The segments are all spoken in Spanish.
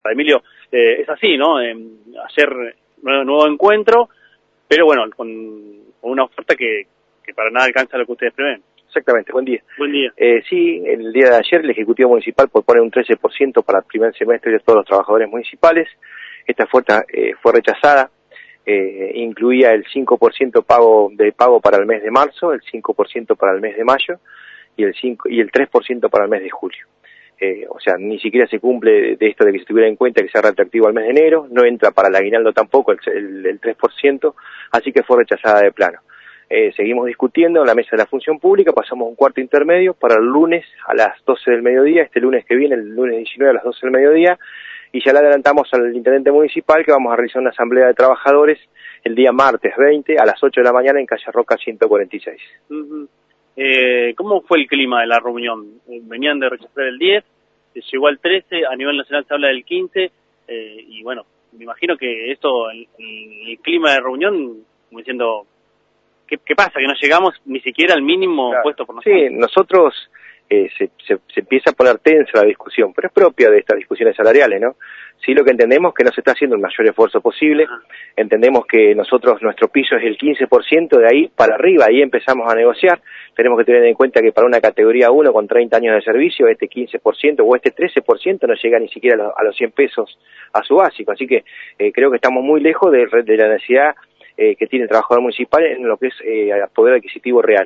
Emilio, es así, ¿no? Ayer nuevo encuentro, pero bueno, con una oferta que para nada alcanza lo que ustedes prevén. Exactamente, buen día. Buen día. Sí, el día de ayer el Ejecutivo Municipal propone un 13% para el primer semestre de todos los trabajadores municipales. Esta oferta fue rechazada, incluía el 5% pago para el mes de marzo, el 5% para el mes de mayo y el 3% para el mes de julio. O sea, ni siquiera se cumple de esto de que se tuviera en cuenta que sea retroactivo al mes de enero, no entra para el aguinaldo tampoco el 3%, así que fue rechazada de plano. Seguimos discutiendo en la mesa de la función pública, pasamos un cuarto intermedio para el lunes a las 12 del mediodía, este lunes que viene, el lunes 19 a las 12 del mediodía, y ya le adelantamos al intendente municipal que vamos a realizar una asamblea de trabajadores el día martes 20 a las 8 de la mañana en calle Roca 146. ¿Cómo fue el clima de la reunión? Venían de rechazar el 10, se llegó al 13, a nivel nacional se habla del 15, y bueno, me imagino que esto, el clima de reunión, como diciendo, ¿qué pasa? Que no llegamos ni siquiera al mínimo claro, puesto por nosotros. Sí, nosotros se empieza a poner tensa la discusión, pero es propia de estas discusiones salariales, ¿no? Sí, lo que entendemos es que no se está haciendo el mayor esfuerzo posible, entendemos que nuestro piso es el 15%, de ahí para arriba, ahí empezamos a negociar, tenemos que tener en cuenta que para una categoría 1 con 30 años de servicio, este 15% o este 13% no llega ni siquiera a los 100 pesos a su básico, así que creo que estamos muy lejos de la necesidad que tiene el trabajador municipal en lo que es poder adquisitivo real.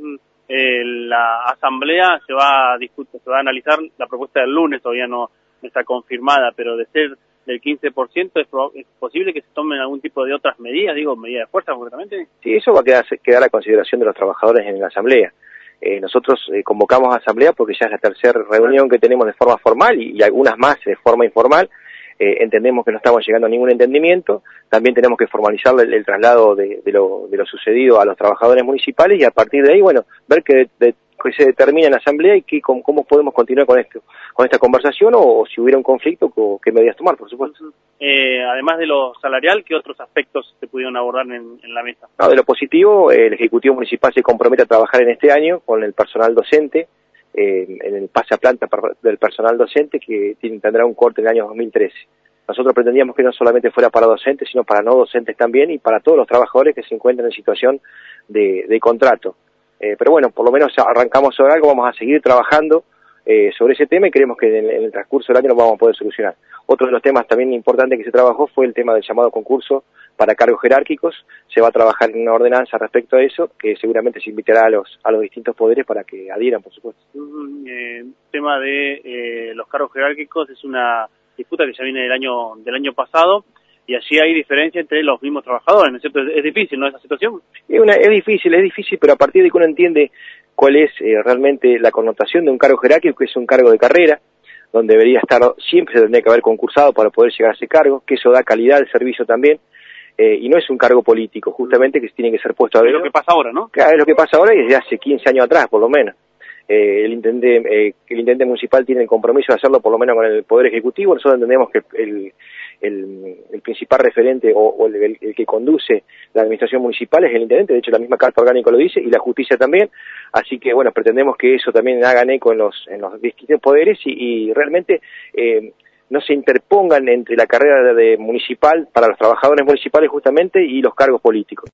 La asamblea se va a analizar la propuesta del lunes, todavía no está confirmada, pero de ser del 15% es posible que se tomen algún tipo de otras medidas, medidas de fuerza concretamente. Sí, eso va a quedar a consideración de los trabajadores en la asamblea. Nosotros convocamos a asamblea porque ya es la tercera reunión que tenemos de forma formal y algunas más de forma informal. Entendemos que no estamos llegando a ningún entendimiento, también tenemos que formalizar el traslado de lo sucedido a los trabajadores municipales y a partir de ahí, bueno, ver que se determina en la asamblea y cómo podemos continuar con esta conversación o si hubiera un conflicto, qué medidas tomar, por supuesto. Además de lo salarial, ¿qué otros aspectos se pudieron abordar en la mesa? No, de lo positivo, el Ejecutivo Municipal se compromete a trabajar en este año con el personal docente, en el pase a planta del personal docente que tendrá un corte en el año 2013. Nosotros pretendíamos que no solamente fuera para docentes, sino para no docentes también y para todos los trabajadores que se encuentran en situación de contrato. Pero bueno, por lo menos arrancamos sobre algo, vamos a seguir trabajando sobre ese tema y creemos que en el transcurso del año lo vamos a poder solucionar. Otro de los temas también importantes que se trabajó fue el tema del llamado concurso para cargos jerárquicos. Se va a trabajar en una ordenanza respecto a eso, que seguramente se invitará a los distintos poderes para que adhieran, por supuesto. El tema de los cargos jerárquicos es una disputa que ya viene del año pasado, y allí hay diferencia entre los mismos trabajadores, ¿no es cierto? Es difícil, ¿no?, esa situación. Es difícil, pero a partir de que uno entiende cuál es realmente la connotación de un cargo jerárquico, que es un cargo de carrera, donde debería estar, siempre se tendría que haber concursado para poder llegar a ese cargo, que eso da calidad al servicio también, y no es un cargo político, justamente, que tiene que ser puesto a ver. Es lo que pasa ahora, ¿no? Claro, es lo que pasa ahora y desde hace 15 años atrás, por lo menos. El intendente municipal tiene el compromiso de hacerlo por lo menos con el Poder Ejecutivo. Nosotros entendemos que el principal referente o el que conduce la administración municipal es el intendente, de hecho la misma Carta Orgánica lo dice, y la justicia también, así que bueno, pretendemos que eso también hagan eco en los distintos poderes y realmente no se interpongan entre la carrera municipal para los trabajadores municipales justamente y los cargos políticos.